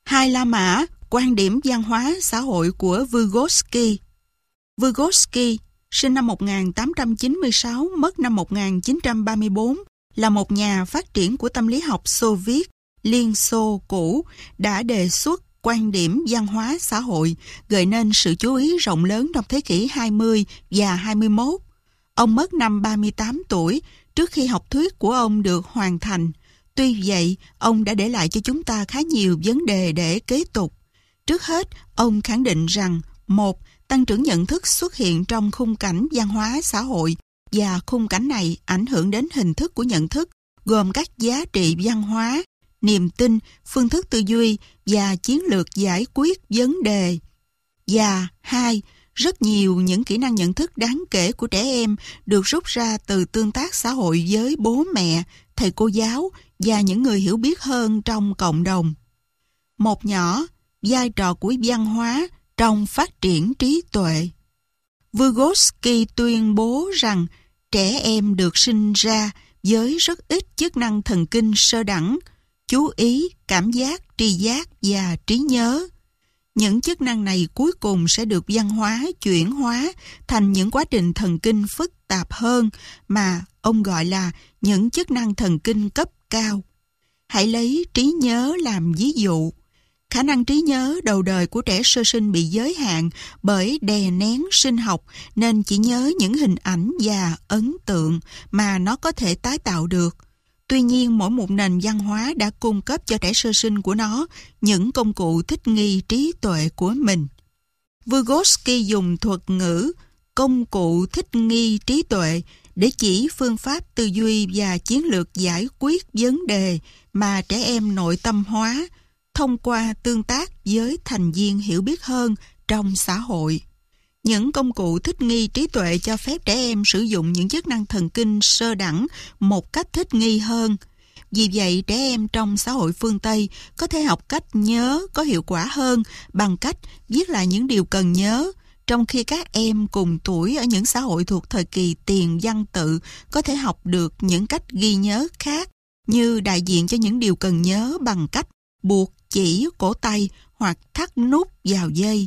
Hai La Mã, quan điểm văn hóa xã hội của Vygotsky. Vygotsky, sinh năm 1896, mất năm 1934, là một nhà phát triển của tâm lý học Xô Viết, Liên Xô cũ, đã đề xuất quan điểm văn hóa xã hội, gợi nên sự chú ý rộng lớn trong thế kỷ 20 và 21. Ông mất năm 38 tuổi, trước khi học thuyết của ông được hoàn thành. Tuy vậy, ông đã để lại cho chúng ta khá nhiều vấn đề để kế tục. Trước hết, ông khẳng định rằng: 1. Tăng trưởng nhận thức xuất hiện trong khung cảnh văn hóa xã hội, và khung cảnh này ảnh hưởng đến hình thức của nhận thức, gồm các giá trị văn hóa, niềm tin, phương thức tư duy và chiến lược giải quyết vấn đề. Và 2. Rất nhiều những kỹ năng nhận thức đáng kể của trẻ em được rút ra từ tương tác xã hội với bố mẹ, thầy cô giáo và những người hiểu biết hơn trong cộng đồng. Một nhỏ, vai trò của văn hóa trong phát triển trí tuệ. Vygotsky tuyên bố rằng trẻ em được sinh ra với rất ít chức năng thần kinh sơ đẳng, chú ý, cảm giác, tri giác và trí nhớ. Những chức năng này cuối cùng sẽ được văn hóa chuyển hóa thành những quá trình thần kinh phức tạp hơn mà ông gọi là những chức năng thần kinh cấp cao. Hãy lấy trí nhớ làm ví dụ. Khả năng trí nhớ đầu đời của trẻ sơ sinh bị giới hạn bởi đè nén sinh học, nên chỉ nhớ những hình ảnh và ấn tượng mà nó có thể tái tạo được. Tuy nhiên, mỗi một nền văn hóa đã cung cấp cho trẻ sơ sinh của nó những công cụ thích nghi trí tuệ của mình. Vygotsky dùng thuật ngữ công cụ thích nghi trí tuệ để chỉ phương pháp tư duy và chiến lược giải quyết vấn đề mà trẻ em nội tâm hóa thông qua tương tác với thành viên hiểu biết hơn trong xã hội. Những công cụ thích nghi trí tuệ cho phép trẻ em sử dụng những chức năng thần kinh sơ đẳng một cách thích nghi hơn. Vì vậy, trẻ em trong xã hội phương Tây có thể học cách nhớ có hiệu quả hơn bằng cách viết lại những điều cần nhớ, trong khi các em cùng tuổi ở những xã hội thuộc thời kỳ tiền văn tự có thể học được những cách ghi nhớ khác, như đại diện cho những điều cần nhớ bằng cách buộc chỉ cổ tay hoặc thắt nút vào dây.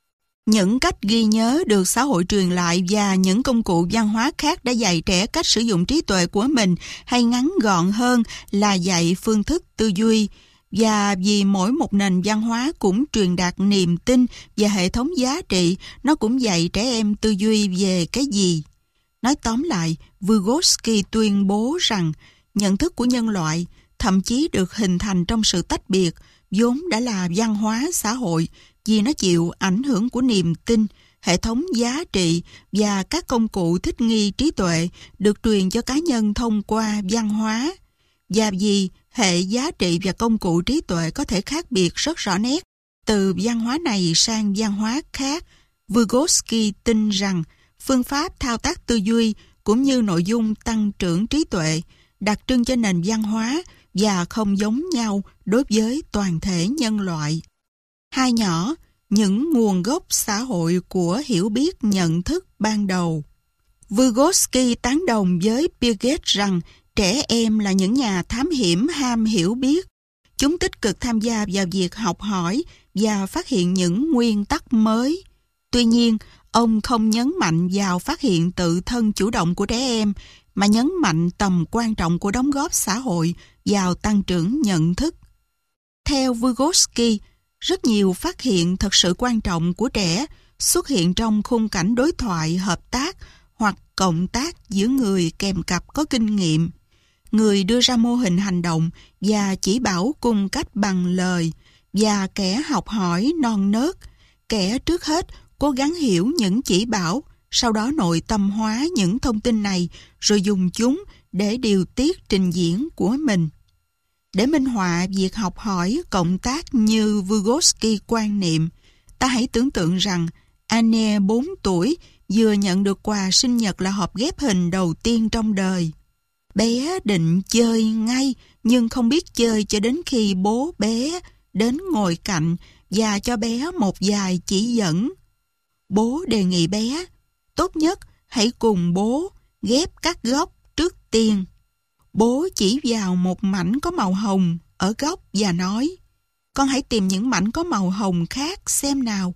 Những cách ghi nhớ được xã hội truyền lại và những công cụ văn hóa khác đã dạy trẻ cách sử dụng trí tuệ của mình, hay ngắn gọn hơn là dạy phương thức tư duy. Và vì mỗi một nền văn hóa cũng truyền đạt niềm tin và hệ thống giá trị, nó cũng dạy trẻ em tư duy về cái gì. Nói tóm lại, Vygotsky tuyên bố rằng nhận thức của nhân loại thậm chí được hình thành trong sự tách biệt, vốn đã là văn hóa xã hội, vì nó chịu ảnh hưởng của niềm tin, hệ thống giá trị và các công cụ thích nghi trí tuệ được truyền cho cá nhân thông qua văn hóa. Và vì hệ giá trị và công cụ trí tuệ có thể khác biệt rất rõ nét từ văn hóa này sang văn hóa khác, Vygotsky tin rằng phương pháp thao tác tư duy cũng như nội dung tăng trưởng trí tuệ đặc trưng cho nền văn hóa và không giống nhau đối với toàn thể nhân loại. Hai nhỏ, những nguồn gốc xã hội của hiểu biết nhận thức ban đầu. Vygotsky tán đồng với Piaget rằng trẻ em là những nhà thám hiểm ham hiểu biết. Chúng tích cực tham gia vào việc học hỏi và phát hiện những nguyên tắc mới. Tuy nhiên, ông không nhấn mạnh vào phát hiện tự thân chủ động của trẻ em, mà nhấn mạnh tầm quan trọng của đóng góp xã hội vào tăng trưởng nhận thức. Theo Vygotsky, rất nhiều phát hiện thật sự quan trọng của trẻ xuất hiện trong khung cảnh đối thoại, hợp tác hoặc cộng tác giữa người kèm cặp có kinh nghiệm. Người đưa ra mô hình hành động và chỉ bảo cung cách bằng lời, và kẻ học hỏi non nớt. Kẻ trước hết cố gắng hiểu những chỉ bảo, sau đó nội tâm hóa những thông tin này, rồi dùng chúng để điều tiết trình diễn của mình. Để minh họa việc học hỏi cộng tác như Vygotsky quan niệm, ta hãy tưởng tượng rằng Anne 4 tuổi vừa nhận được quà sinh nhật là hộp ghép hình đầu tiên trong đời. Bé định chơi ngay, nhưng không biết chơi cho đến khi bố bé đến ngồi cạnh và cho bé một vài chỉ dẫn. Bố đề nghị bé, tốt nhất hãy cùng bố ghép các góc trước tiên. Bố chỉ vào một mảnh có màu hồng ở góc và nói, con hãy tìm những mảnh có màu hồng khác xem nào.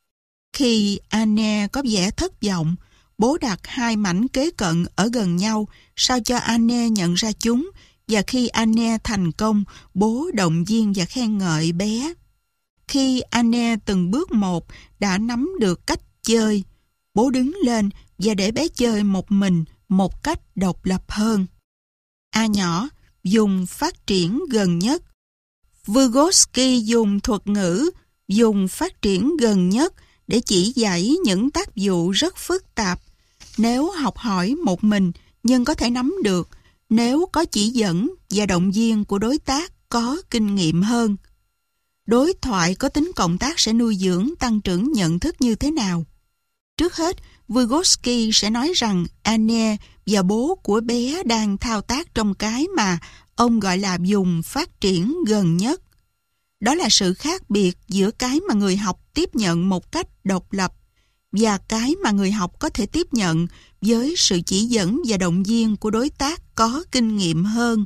Khi Anne có vẻ thất vọng, bố đặt 2 mảnh kế cận ở gần nhau sao cho Anne nhận ra chúng, và khi Anne thành công, bố động viên và khen ngợi bé. Khi Anne từng bước một đã nắm được cách chơi, bố đứng lên và để bé chơi một mình một cách độc lập hơn. A nhỏ dùng phát triển gần nhất. Vygotsky dùng thuật ngữ dùng phát triển gần nhất để chỉ dạy những tác vụ rất phức tạp. Nếu học hỏi một mình nhưng có thể nắm được, nếu có chỉ dẫn và động viên của đối tác có kinh nghiệm hơn. Đối thoại có tính cộng tác sẽ nuôi dưỡng tăng trưởng nhận thức như thế nào? Trước hết, Vygotsky sẽ nói rằng Anne và bố của bé đang thao tác trong cái mà ông gọi là dùng phát triển gần nhất. Đó là sự khác biệt giữa cái mà người học tiếp nhận một cách độc lập và cái mà người học có thể tiếp nhận với sự chỉ dẫn và động viên của đối tác có kinh nghiệm hơn.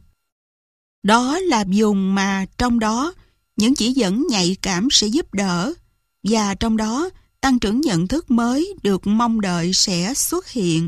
Đó là vùng mà trong đó những chỉ dẫn nhạy cảm sẽ giúp đỡ, và trong đó tăng trưởng nhận thức mới được mong đợi sẽ xuất hiện.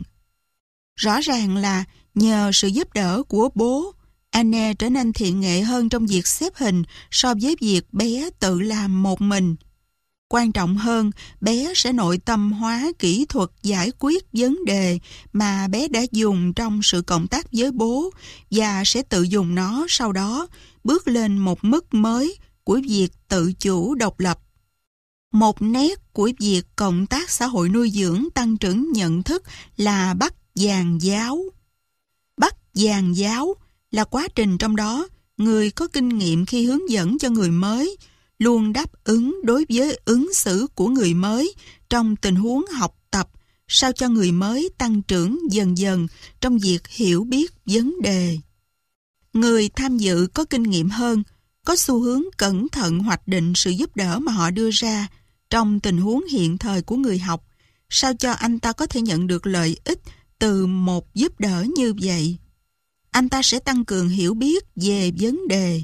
Rõ ràng là nhờ sự giúp đỡ của bố, Anne trở nên thiện nghệ hơn trong việc xếp hình so với việc bé tự làm một mình. Quan trọng hơn, bé sẽ nội tâm hóa kỹ thuật giải quyết vấn đề mà bé đã dùng trong sự cộng tác với bố và sẽ tự dùng nó sau đó, bước lên một mức mới của việc tự chủ độc lập. Một nét của việc cộng tác xã hội nuôi dưỡng tăng trưởng nhận thức là bắt dàn giáo. Bắt dàn giáo là quá trình trong đó người có kinh nghiệm khi hướng dẫn cho người mới luôn đáp ứng đối với ứng xử của người mới trong tình huống học tập sao cho người mới tăng trưởng dần dần trong việc hiểu biết vấn đề. Người tham dự có kinh nghiệm hơn có xu hướng cẩn thận hoạch định sự giúp đỡ mà họ đưa ra trong tình huống hiện thời của người học sao cho anh ta có thể nhận được lợi ích từ một giúp đỡ như vậy. Anh ta sẽ tăng cường hiểu biết về vấn đề.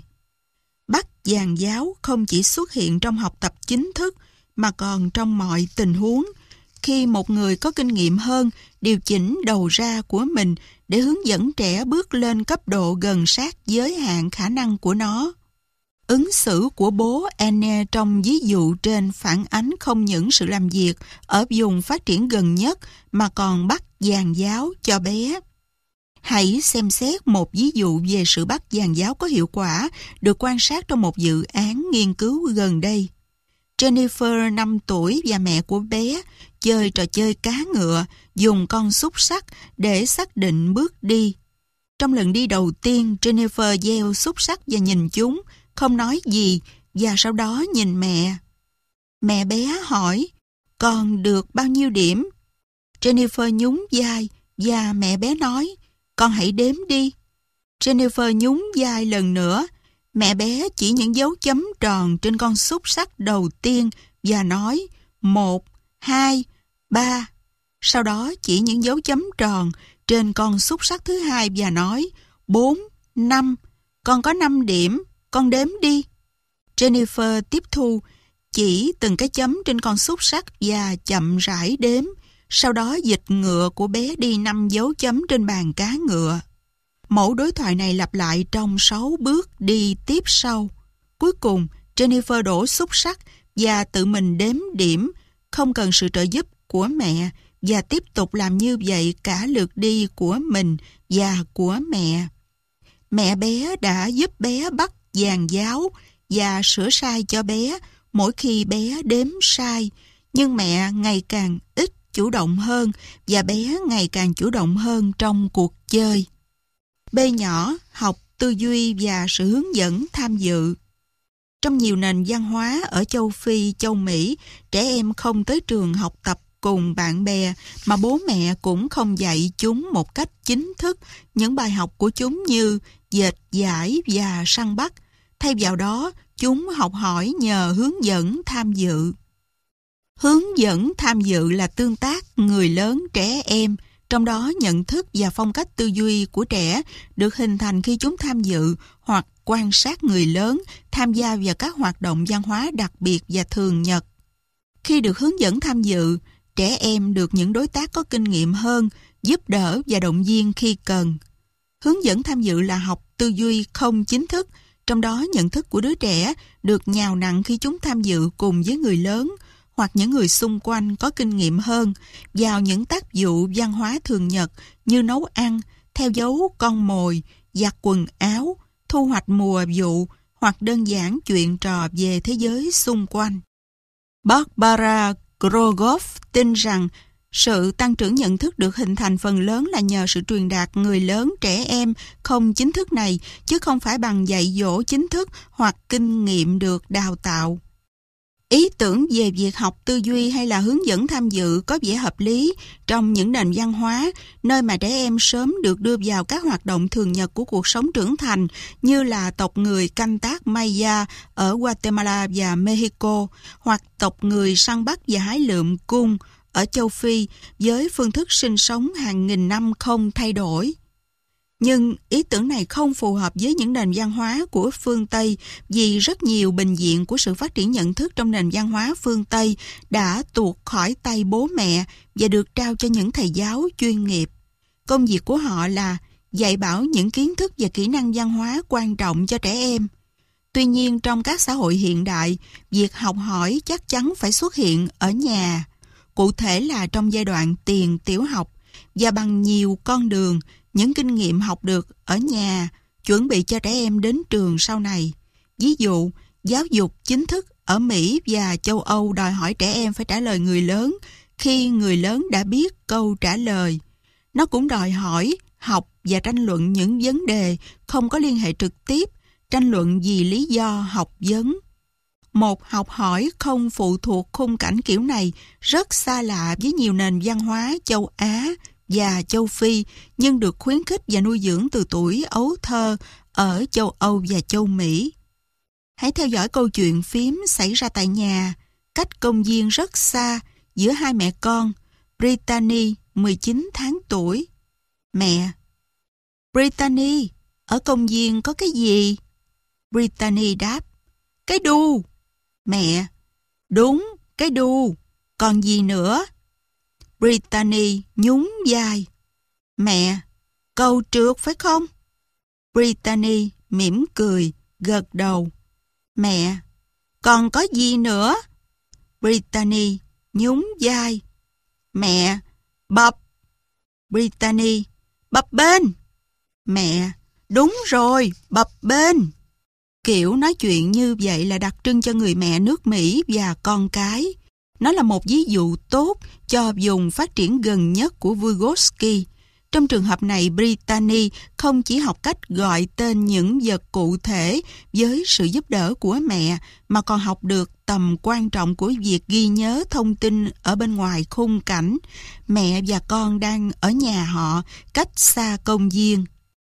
Bắt dàn giáo không chỉ xuất hiện trong học tập chính thức mà còn trong mọi tình huống, khi một người có kinh nghiệm hơn điều chỉnh đầu ra của mình để hướng dẫn trẻ bước lên cấp độ gần sát giới hạn khả năng của nó. Ứng xử của bố Anne trong ví dụ trên phản ánh không những sự làm việc ở vùng phát triển gần nhất mà còn bắt dàn giáo cho bé. Hãy xem xét một ví dụ về sự bắt dàn giáo có hiệu quả được quan sát trong một dự án nghiên cứu gần đây. Jennifer 5 tuổi và mẹ của bé chơi trò chơi cá ngựa, dùng con xúc xắc để xác định bước đi. Trong lần đi đầu tiên, Jennifer gieo xúc xắc và nhìn chúng, không nói gì, và sau đó nhìn mẹ. Mẹ bé hỏi, con được bao nhiêu điểm? Jennifer nhún vai và mẹ bé nói, con hãy đếm đi. Jennifer nhún vai lần nữa. Mẹ bé chỉ những dấu chấm tròn trên con xúc xắc đầu tiên và nói 1, 2, 3. Sau đó chỉ những dấu chấm tròn trên con xúc xắc thứ hai và nói 4, 5. Con có 5 điểm, con đếm đi. Jennifer tiếp thu, chỉ từng cái chấm trên con xúc xắc và chậm rãi đếm. Sau đó dịch ngựa của bé đi 5 dấu chấm trên bàn cá ngựa. Mẫu đối thoại này lặp lại trong 6 bước đi tiếp sau. Cuối cùng, Jennifer đổ xúc xắc và tự mình đếm điểm, không cần sự trợ giúp của mẹ, và tiếp tục làm như vậy cả lượt đi của mình và của mẹ. Mẹ bé đã giúp bé bắt dàn giáo và sửa sai cho bé mỗi khi bé đếm sai, nhưng mẹ ngày càng ít chủ động hơn và bé ngày càng chủ động hơn trong cuộc chơi. B nhỏ, học tư duy và sự hướng dẫn tham dự. Trong nhiều nền văn hóa ở châu Phi, châu Mỹ, trẻ em không tới trường học tập cùng bạn bè mà bố mẹ cũng không dạy chúng một cách chính thức những bài học của chúng như dệt dải và săn bắt. Thay vào đó, chúng học hỏi nhờ hướng dẫn tham dự. Hướng dẫn tham dự là tương tác người lớn trẻ em Trong đó, nhận thức và phong cách tư duy của trẻ được hình thành khi chúng tham dự hoặc quan sát người lớn tham gia vào các hoạt động văn hóa đặc biệt và thường nhật. Khi được hướng dẫn tham dự, trẻ em được những đối tác có kinh nghiệm hơn, giúp đỡ và động viên khi cần. Hướng dẫn tham dự là học tư duy không chính thức, trong đó nhận thức của đứa trẻ được nhào nặn khi chúng tham dự cùng với người lớn hoặc những người xung quanh có kinh nghiệm hơn vào những tác vụ văn hóa thường nhật như nấu ăn, theo dấu con mồi, giặt quần áo, thu hoạch mùa vụ hoặc đơn giản chuyện trò về thế giới xung quanh. Barbara Grogoff tin rằng sự tăng trưởng nhận thức được hình thành phần lớn là nhờ sự truyền đạt người lớn trẻ em không chính thức này, chứ không phải bằng dạy dỗ chính thức hoặc kinh nghiệm được đào tạo. Ý tưởng về việc học tư duy hay là hướng dẫn tham dự có vẻ hợp lý trong những nền văn hóa nơi mà trẻ em sớm được đưa vào các hoạt động thường nhật của cuộc sống trưởng thành, như là tộc người canh tác Maya ở Guatemala và Mexico, hoặc tộc người săn bắt và hái lượm cung ở châu Phi với phương thức sinh sống hàng nghìn năm không thay đổi. Nhưng ý tưởng này không phù hợp với những nền văn hóa của phương Tây, vì rất nhiều bình diện của sự phát triển nhận thức trong nền văn hóa phương Tây đã tuột khỏi tay bố mẹ và được trao cho những thầy giáo chuyên nghiệp. Công việc của họ là dạy bảo những kiến thức và kỹ năng văn hóa quan trọng cho trẻ em. Tuy nhiên, trong các xã hội hiện đại, việc học hỏi chắc chắn phải xuất hiện ở nhà, cụ thể là trong giai đoạn tiền tiểu học, và bằng nhiều con đường. Những kinh nghiệm học được ở nhà chuẩn bị cho trẻ em đến trường sau này. Ví dụ, giáo dục chính thức ở Mỹ và châu Âu đòi hỏi trẻ em phải trả lời người lớn khi người lớn đã biết câu trả lời. Nó cũng đòi hỏi học và tranh luận những vấn đề không có liên hệ trực tiếp, tranh luận vì lý do học vấn. Một học hỏi không phụ thuộc khung cảnh kiểu này rất xa lạ với nhiều nền văn hóa châu Á và châu Phi, nhưng được khuyến khích và nuôi dưỡng từ tuổi ấu thơ ở châu Âu và châu Mỹ. Hãy theo dõi câu chuyện phím xảy ra tại nhà, cách công viên rất xa, giữa hai mẹ con. Brittany, 19 tháng tuổi. Mẹ: Brittany, ở công viên có cái gì? Brittany đáp: cái đu. Mẹ: đúng, cái đu. Còn gì nữa? Brittany nhún vai. Mẹ: cầu trượt phải không? Brittany mỉm cười, gật đầu. Mẹ: còn có gì nữa? Brittany nhún vai. Mẹ: bập. Brittany: bập bênh. Mẹ: đúng rồi, bập bênh. Kiểu nói chuyện như vậy là đặc trưng cho người mẹ nước Mỹ và con cái. Nó là một ví dụ tốt cho vùng phát triển gần nhất của Vygotsky. Trong trường hợp này, Brittany không chỉ học cách gọi tên những vật cụ thể với sự giúp đỡ của mẹ, mà còn học được tầm quan trọng của việc ghi nhớ thông tin ở bên ngoài khung cảnh. Mẹ và con đang ở nhà họ, cách xa công viên.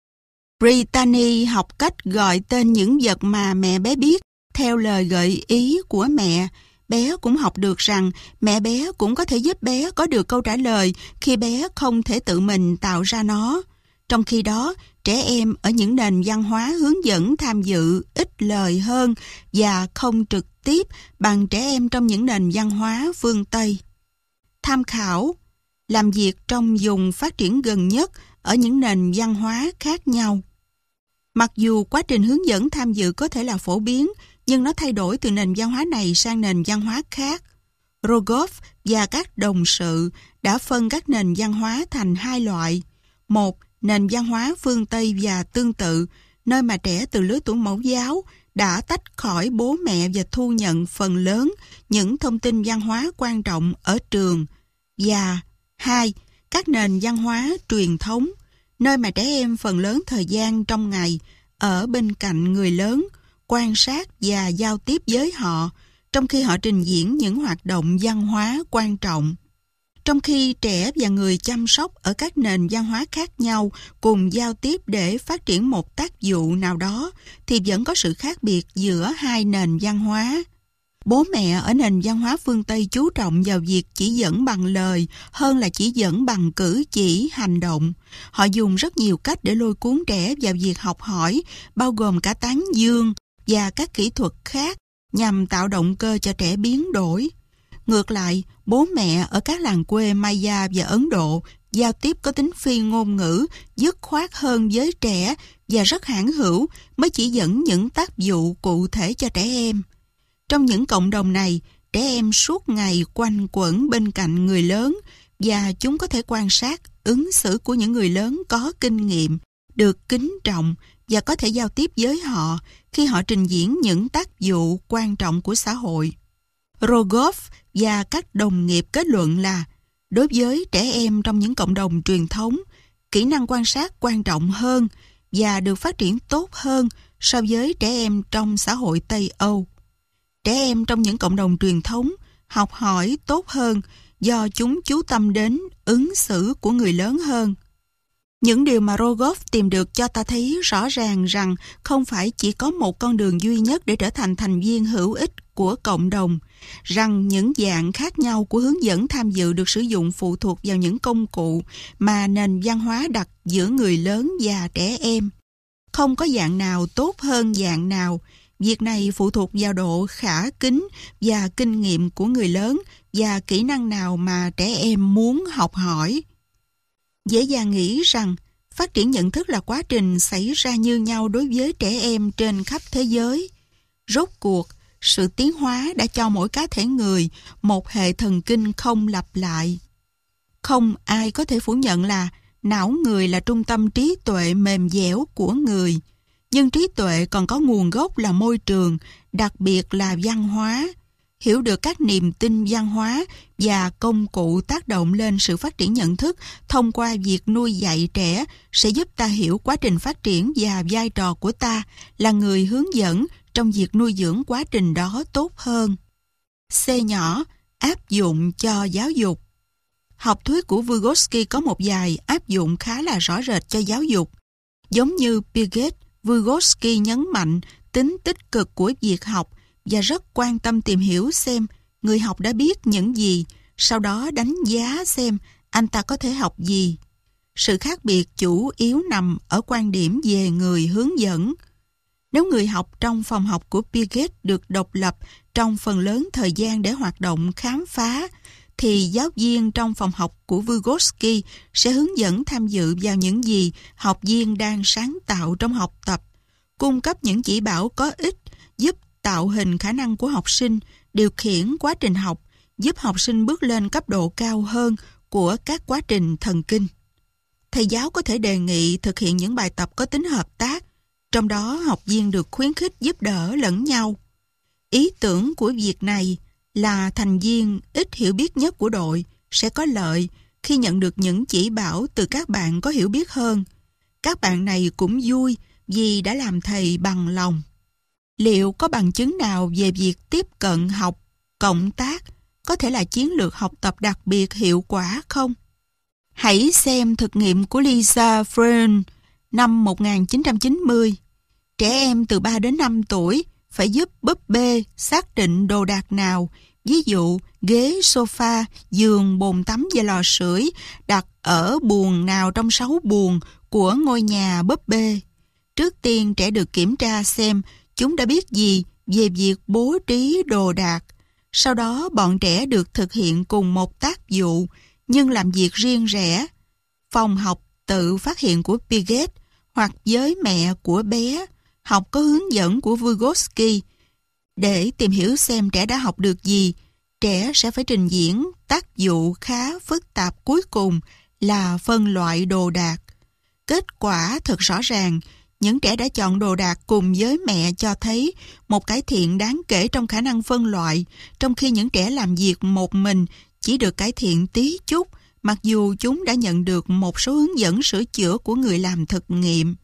Brittany học cách gọi tên những vật mà mẹ bé biết theo lời gợi ý của mẹ. Bé cũng học được rằng mẹ bé cũng có thể giúp bé có được câu trả lời khi bé không thể tự mình tạo ra nó. Trong khi đó, trẻ em ở những nền văn hóa hướng dẫn tham dự ít lời hơn và không trực tiếp bằng trẻ em trong những nền văn hóa phương Tây. Tham khảo: làm việc trong vùng phát triển gần nhất ở những nền văn hóa khác nhau. Mặc dù quá trình hướng dẫn tham dự có thể là phổ biến, nhưng nó thay đổi từ nền văn hóa này sang nền văn hóa khác. Rogoff và các đồng sự đã phân các nền văn hóa thành hai loại. Một, nền văn hóa phương Tây và tương tự, nơi mà trẻ từ lứa tuổi mẫu giáo đã tách khỏi bố mẹ và thu nhận phần lớn những thông tin văn hóa quan trọng ở trường. Và hai, các nền văn hóa truyền thống, nơi mà trẻ em phần lớn thời gian trong ngày ở bên cạnh người lớn, quan sát và giao tiếp với họ, trong khi họ trình diễn những hoạt động văn hóa quan trọng. Trong khi trẻ và người chăm sóc ở các nền văn hóa khác nhau cùng giao tiếp để phát triển một tác vụ nào đó, thì vẫn có sự khác biệt giữa hai nền văn hóa. Bố mẹ ở nền văn hóa phương Tây chú trọng vào việc chỉ dẫn bằng lời hơn là chỉ dẫn bằng cử chỉ, hành động. Họ dùng rất nhiều cách để lôi cuốn trẻ vào việc học hỏi, bao gồm cả tán dương và các kỹ thuật khác nhằm tạo động cơ cho trẻ biến đổi. Ngược lại, bố mẹ ở các làng quê Maya và Ấn Độ giao tiếp có tính phi ngôn ngữ, dứt khoát hơn với trẻ và rất hãn hữu mới chỉ dẫn những tác vụ cụ thể cho trẻ em. Trong những cộng đồng này, trẻ em suốt ngày quanh quẩn bên cạnh người lớn và chúng có thể quan sát ứng xử của những người lớn có kinh nghiệm, được kính trọng và có thể giao tiếp với họ khi họ trình diễn những tác vụ quan trọng của xã hội. Rogoff và các đồng nghiệp kết luận là đối với trẻ em trong những cộng đồng truyền thống, kỹ năng quan sát quan trọng hơn và được phát triển tốt hơn so với trẻ em trong xã hội Tây Âu. Trẻ em trong những cộng đồng truyền thống học hỏi tốt hơn do chúng chú tâm đến ứng xử của người lớn hơn. Những điều mà Rogoff tìm được cho ta thấy rõ ràng rằng không phải chỉ có một con đường duy nhất để trở thành thành viên hữu ích của cộng đồng, rằng những dạng khác nhau của hướng dẫn tham dự được sử dụng phụ thuộc vào những công cụ mà nền văn hóa đặt giữa người lớn và trẻ em. Không có dạng nào tốt hơn dạng nào. Việc này phụ thuộc vào độ khả kính và kinh nghiệm của người lớn và kỹ năng nào mà trẻ em muốn học hỏi. Dễ dàng nghĩ rằng phát triển nhận thức là quá trình xảy ra như nhau đối với trẻ em trên khắp thế giới. Rốt cuộc, sự tiến hóa đã cho mỗi cá thể người một hệ thần kinh không lặp lại. Không ai có thể phủ nhận là não người là trung tâm trí tuệ mềm dẻo của người. Nhưng trí tuệ còn có nguồn gốc là môi trường, đặc biệt là văn hóa. Hiểu được các niềm tin văn hóa và công cụ tác động lên sự phát triển nhận thức thông qua việc nuôi dạy trẻ sẽ giúp ta hiểu quá trình phát triển và vai trò của ta là người hướng dẫn trong việc nuôi dưỡng quá trình đó tốt hơn. C nhỏ, áp dụng cho giáo dục. Học thuyết của Vygotsky có một vài áp dụng khá là rõ rệt cho giáo dục. Giống như Piaget, Vygotsky nhấn mạnh tính tích cực của việc học và rất quan tâm tìm hiểu xem người học đã biết những gì, sau đó đánh giá xem anh ta có thể học gì. Sự khác biệt chủ yếu nằm ở quan điểm về người hướng dẫn. Nếu người học trong phòng học của Piaget được độc lập trong phần lớn thời gian để hoạt động khám phá, thì giáo viên trong phòng học của Vygotsky sẽ hướng dẫn tham dự vào những gì học viên đang sáng tạo trong học tập, cung cấp những chỉ bảo có ích, giúp tạo hình khả năng của học sinh, điều khiển quá trình học, giúp học sinh bước lên cấp độ cao hơn của các quá trình thần kinh. Thầy giáo có thể đề nghị thực hiện những bài tập có tính hợp tác, trong đó học viên được khuyến khích giúp đỡ lẫn nhau. Ý tưởng của việc này là thành viên ít hiểu biết nhất của đội sẽ có lợi khi nhận được những chỉ bảo từ các bạn có hiểu biết hơn. Các bạn này cũng vui vì đã làm thầy bằng lòng. Liệu có bằng chứng nào về việc tiếp cận học, cộng tác có thể là chiến lược học tập đặc biệt hiệu quả không? Hãy xem thực nghiệm của Lisa Freund năm 1990. Trẻ em từ 3 đến 5 tuổi phải giúp búp bê xác định đồ đạc nào, ví dụ ghế, sofa, giường, bồn tắm và lò sưởi đặt ở buồng nào trong 6 buồng của ngôi nhà búp bê. Trước tiên trẻ được kiểm tra xem chúng đã biết gì về việc bố trí đồ đạc. Sau đó bọn trẻ được thực hiện cùng một tác vụ nhưng làm việc riêng rẽ. Phòng học tự phát hiện của Piaget hoặc với mẹ của bé, học có hướng dẫn của Vygotsky. Để tìm hiểu xem trẻ đã học được gì, trẻ sẽ phải trình diễn tác vụ khá phức tạp cuối cùng là phân loại đồ đạc. Kết quả thật rõ ràng, những trẻ đã chọn đồ đạc cùng với mẹ cho thấy một cải thiện đáng kể trong khả năng phân loại, trong khi những trẻ làm việc một mình chỉ được cải thiện tí chút, mặc dù chúng đã nhận được một số hướng dẫn sửa chữa của người làm thực nghiệm.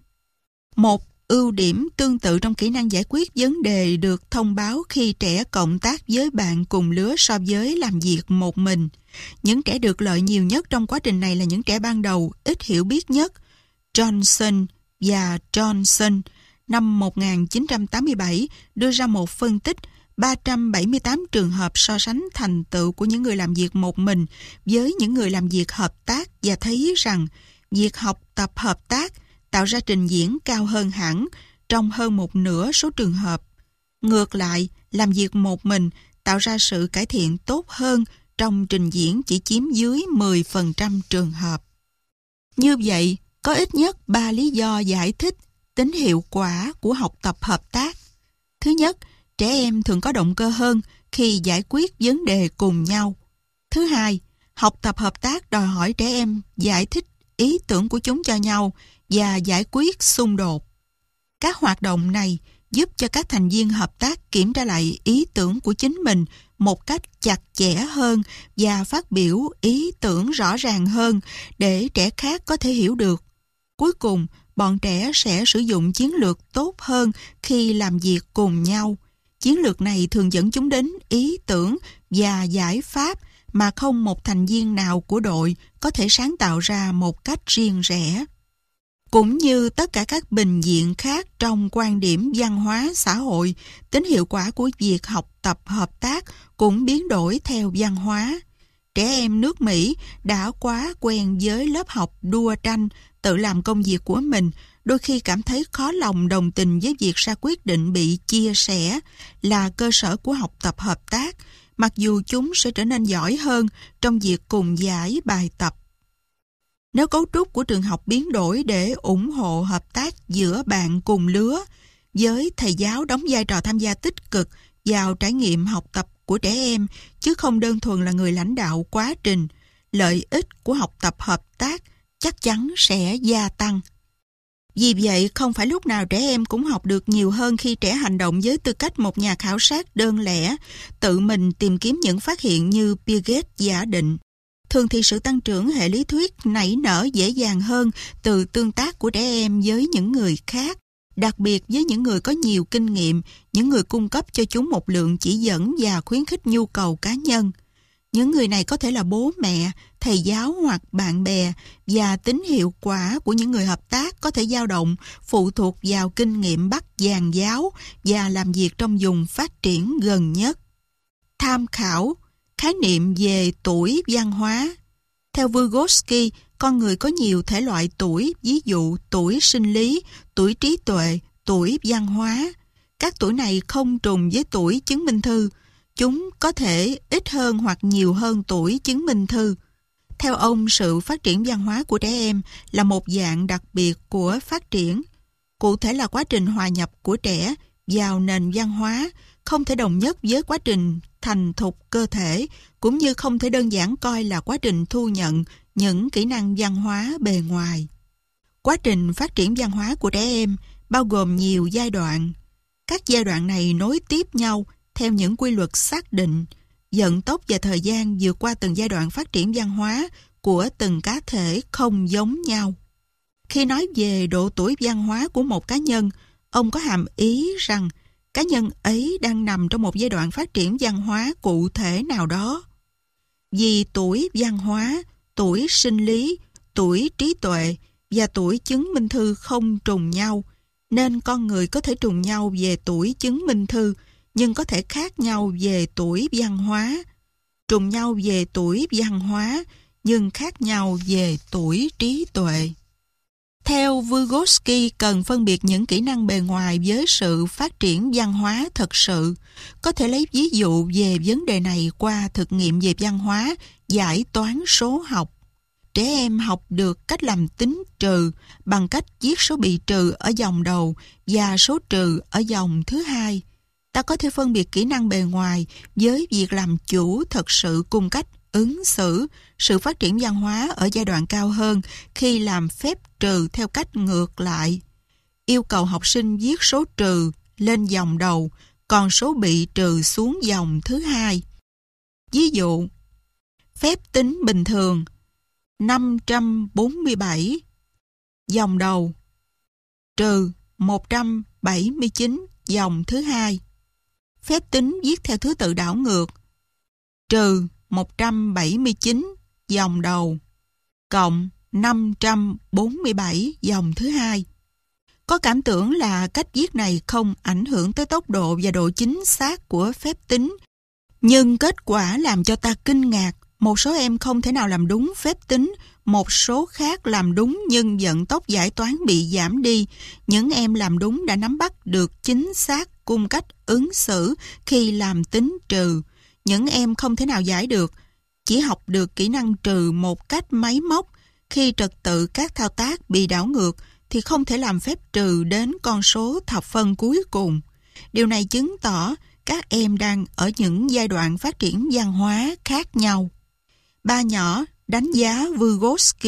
Một ưu điểm tương tự trong kỹ năng giải quyết vấn đề được thông báo khi trẻ cộng tác với bạn cùng lứa so với làm việc một mình. Những trẻ được lợi nhiều nhất trong quá trình này là những trẻ ban đầu ít hiểu biết nhất. Johnson và Johnson năm 1987 đưa ra một phân tích 378 trường hợp so sánh thành tựu của những người làm việc một mình với những người làm việc hợp tác và thấy rằng việc học tập hợp tác tạo ra trình diễn cao hơn hẳn trong hơn một nửa số trường hợp. Ngược lại, làm việc một mình tạo ra sự cải thiện tốt hơn trong trình diễn chỉ chiếm dưới 10% trường hợp. Như vậy, có ít nhất 3 lý do giải thích tính hiệu quả của học tập hợp tác. Thứ nhất, trẻ em thường có động cơ hơn khi giải quyết vấn đề cùng nhau. Thứ hai, học tập hợp tác đòi hỏi trẻ em giải thích ý tưởng của chúng cho nhau và giải quyết xung đột. Các hoạt động này giúp cho các thành viên hợp tác kiểm tra lại ý tưởng của chính mình một cách chặt chẽ hơn và phát biểu ý tưởng rõ ràng hơn để trẻ khác có thể hiểu được. Cuối cùng, bọn trẻ sẽ sử dụng chiến lược tốt hơn khi làm việc cùng nhau. Chiến lược này thường dẫn chúng đến ý tưởng và giải pháp mà không một thành viên nào của đội có thể sáng tạo ra một cách riêng rẽ. Cũng như tất cả các bình diện khác trong quan điểm văn hóa xã hội, tính hiệu quả của việc học tập hợp tác cũng biến đổi theo văn hóa. Trẻ em nước Mỹ đã quá quen với lớp học đua tranh, tự làm công việc của mình, đôi khi cảm thấy khó lòng đồng tình với việc ra quyết định bị chia sẻ là cơ sở của học tập hợp tác, mặc dù chúng sẽ trở nên giỏi hơn trong việc cùng giải bài tập. Nếu cấu trúc của trường học biến đổi để ủng hộ hợp tác giữa bạn cùng lứa, với thầy giáo đóng vai trò tham gia tích cực vào trải nghiệm học tập của trẻ em, chứ không đơn thuần là người lãnh đạo quá trình, lợi ích của học tập hợp tác chắc chắn sẽ gia tăng. Vì vậy, không phải lúc nào trẻ em cũng học được nhiều hơn khi trẻ hành động với tư cách một nhà khảo sát đơn lẻ, tự mình tìm kiếm những phát hiện như Bill Gates giả định. Thường thì sự tăng trưởng hệ lý thuyết nảy nở dễ dàng hơn từ tương tác của trẻ em với những người khác, đặc biệt với những người có nhiều kinh nghiệm, những người cung cấp cho chúng một lượng chỉ dẫn và khuyến khích nhu cầu cá nhân. Những người này có thể là bố mẹ, thầy giáo hoặc bạn bè, và tính hiệu quả của những người hợp tác có thể dao động phụ thuộc vào kinh nghiệm bắt dàn giáo và làm việc trong vùng phát triển gần nhất. Tham khảo khái niệm về tuổi văn hóa. Theo Vygotsky, con người có nhiều thể loại tuổi, ví dụ tuổi sinh lý, tuổi trí tuệ, tuổi văn hóa. Các tuổi này không trùng với tuổi chứng minh thư. Chúng có thể ít hơn hoặc nhiều hơn tuổi chứng minh thư. Theo ông, sự phát triển văn hóa của trẻ em là một dạng đặc biệt của phát triển. Cụ thể là quá trình hòa nhập của trẻ vào nền văn hóa, không thể đồng nhất với quá trình thành thục cơ thể, cũng như không thể đơn giản coi là quá trình thu nhận những kỹ năng văn hóa bề ngoài. Quá trình phát triển văn hóa của trẻ em bao gồm nhiều giai đoạn. Các giai đoạn này nối tiếp nhau theo những quy luật xác định, vận tốc và thời gian vượt qua từng giai đoạn phát triển văn hóa của từng cá thể không giống nhau. Khi nói về độ tuổi văn hóa của một cá nhân, ông có hàm ý rằng cá nhân ấy đang nằm trong một giai đoạn phát triển văn hóa cụ thể nào đó. Vì tuổi văn hóa, tuổi sinh lý, tuổi trí tuệ và tuổi chứng minh thư không trùng nhau, nên con người có thể trùng nhau về tuổi chứng minh thư, nhưng có thể khác nhau về tuổi văn hóa. Trùng nhau về tuổi văn hóa, nhưng khác nhau về tuổi trí tuệ. Theo Vygotsky, cần phân biệt những kỹ năng bề ngoài với sự phát triển văn hóa thật sự. Có thể lấy ví dụ về vấn đề này qua thực nghiệm về văn hóa, giải toán số học. Trẻ em học được cách làm tính trừ bằng cách viết số bị trừ ở dòng đầu và số trừ ở dòng thứ hai. Ta có thể phân biệt kỹ năng bề ngoài với việc làm chủ thật sự cùng cách ứng xử, sự phát triển văn hóa ở giai đoạn cao hơn khi làm phép trừ theo cách ngược lại. Yêu cầu học sinh viết số trừ lên dòng đầu, còn số bị trừ xuống dòng thứ hai. Ví dụ, phép tính bình thường 547 dòng đầu trừ 179 dòng thứ hai. Phép tính viết theo thứ tự đảo ngược trừ 179 dòng đầu cộng 547 dòng thứ hai. Có cảm tưởng là cách viết này không ảnh hưởng tới tốc độ và độ chính xác của phép tính. Nhưng kết quả làm cho ta kinh ngạc. Một số em không thể nào làm đúng phép tính, một số khác làm đúng nhưng vận tốc giải toán bị giảm đi. Những em làm đúng đã nắm bắt được chính xác cung cách ứng xử khi làm tính trừ. Những em không thể nào giải được, chỉ học được kỹ năng trừ một cách máy móc. Khi trật tự các thao tác bị đảo ngược thì không thể làm phép trừ đến con số thập phân cuối cùng. Điều này chứng tỏ các em đang ở những giai đoạn phát triển văn hóa khác nhau. Ba nhỏ đánh giá Vygotsky.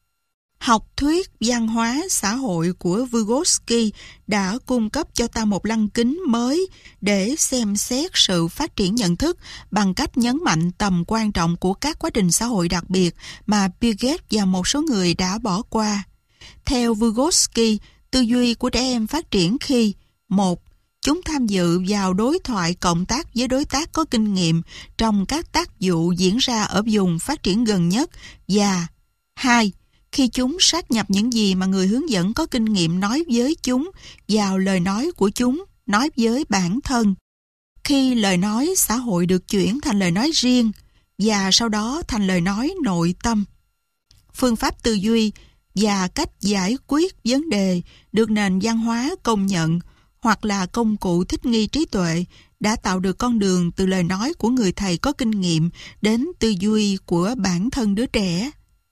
Học thuyết văn hóa xã hội của Vygotsky đã cung cấp cho ta một lăng kính mới để xem xét sự phát triển nhận thức bằng cách nhấn mạnh tầm quan trọng của các quá trình xã hội đặc biệt mà Piaget và một số người đã bỏ qua. Theo Vygotsky, tư duy của trẻ em phát triển khi: 1. Chúng tham dự vào đối thoại cộng tác với đối tác có kinh nghiệm trong các tác vụ diễn ra ở vùng phát triển gần nhất, và 2. Khi chúng sát nhập những gì mà người hướng dẫn có kinh nghiệm nói với chúng vào lời nói của chúng nói với bản thân. Khi lời nói xã hội được chuyển thành lời nói riêng và sau đó thành lời nói nội tâm. Phương pháp tư duy và cách giải quyết vấn đề được nền văn hóa công nhận hoặc là công cụ thích nghi trí tuệ đã tạo được con đường từ lời nói của người thầy có kinh nghiệm đến tư duy của bản thân đứa trẻ.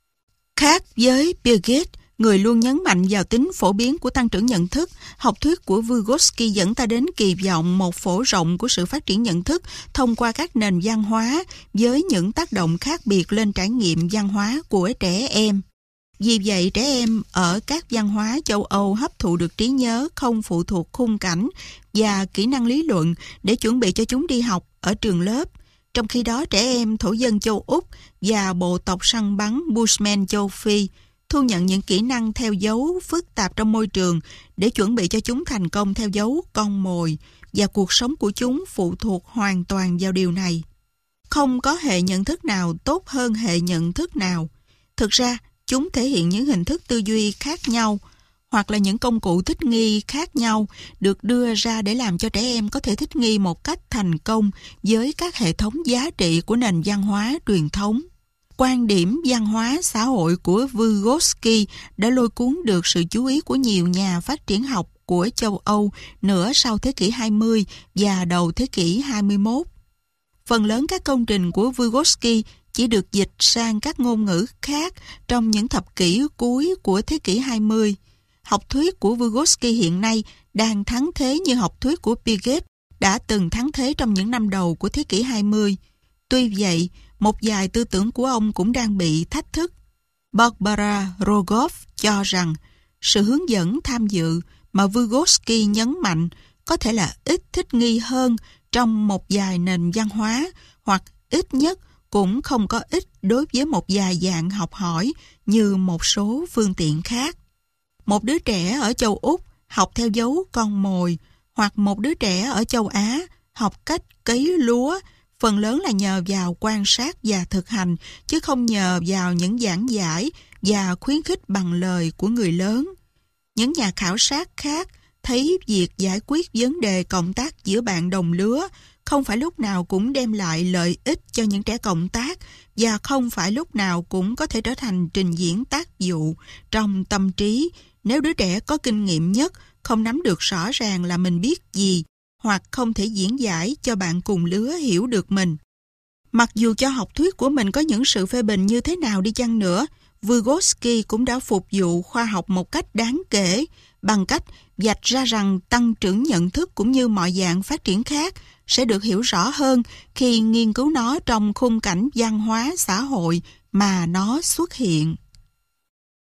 Khác với Piaget, người luôn nhấn mạnh vào tính phổ biến của tăng trưởng nhận thức, học thuyết của Vygotsky dẫn ta đến kỳ vọng một phổ rộng của sự phát triển nhận thức thông qua các nền văn hóa với những tác động khác biệt lên trải nghiệm văn hóa của trẻ em. Vì vậy, trẻ em ở các văn hóa châu Âu hấp thụ được trí nhớ không phụ thuộc khung cảnh và kỹ năng lý luận để chuẩn bị cho chúng đi học ở trường lớp. Trong khi đó, trẻ em thổ dân châu Úc và bộ tộc săn bắn Bushman châu Phi thu nhận những kỹ năng theo dấu phức tạp trong môi trường để chuẩn bị cho chúng thành công theo dấu con mồi, và cuộc sống của chúng phụ thuộc hoàn toàn vào điều này. Không có hệ nhận thức nào tốt hơn hệ nhận thức nào. Thực ra, chúng thể hiện những hình thức tư duy khác nhau hoặc là những công cụ thích nghi khác nhau được đưa ra để làm cho trẻ em có thể thích nghi một cách thành công với các hệ thống giá trị của nền văn hóa truyền thống. Quan điểm văn hóa xã hội của Vygotsky đã lôi cuốn được sự chú ý của nhiều nhà phát triển học của châu Âu nửa sau thế kỷ 20 và đầu thế kỷ 21. Phần lớn các công trình của Vygotsky chỉ được dịch sang các ngôn ngữ khác trong những thập kỷ cuối của thế kỷ 20. Học thuyết của Vygotsky hiện nay đang thắng thế như học thuyết của Piaget đã từng thắng thế trong những năm đầu của thế kỷ 20. Tuy vậy, một vài tư tưởng của ông cũng đang bị thách thức. Barbara Rogov cho rằng sự hướng dẫn tham dự mà Vygotsky nhấn mạnh có thể là ít thích nghi hơn trong một vài nền văn hóa, hoặc ít nhất cũng không có ích đối với một vài dạng học hỏi như một số phương tiện khác. Một đứa trẻ ở châu Úc học theo dấu con mồi, hoặc một đứa trẻ ở châu Á học cách cấy lúa, phần lớn là nhờ vào quan sát và thực hành, chứ không nhờ vào những giảng giải và khuyến khích bằng lời của người lớn. Những nhà khảo sát khác thấy việc giải quyết vấn đề cộng tác giữa bạn đồng lứa không phải lúc nào cũng đem lại lợi ích cho những trẻ cộng tác, và không phải lúc nào cũng có thể trở thành trình diễn tác vụ trong tâm trí nếu đứa trẻ có kinh nghiệm nhất không nắm được rõ ràng là mình biết gì, hoặc không thể diễn giải cho bạn cùng lứa hiểu được mình. Mặc dù cho học thuyết của mình có những sự phê bình như thế nào đi chăng nữa, Vygotsky cũng đã phục vụ khoa học một cách đáng kể bằng cách vạch ra rằng tăng trưởng nhận thức cũng như mọi dạng phát triển khác sẽ được hiểu rõ hơn khi nghiên cứu nó trong khung cảnh văn hóa xã hội mà nó xuất hiện.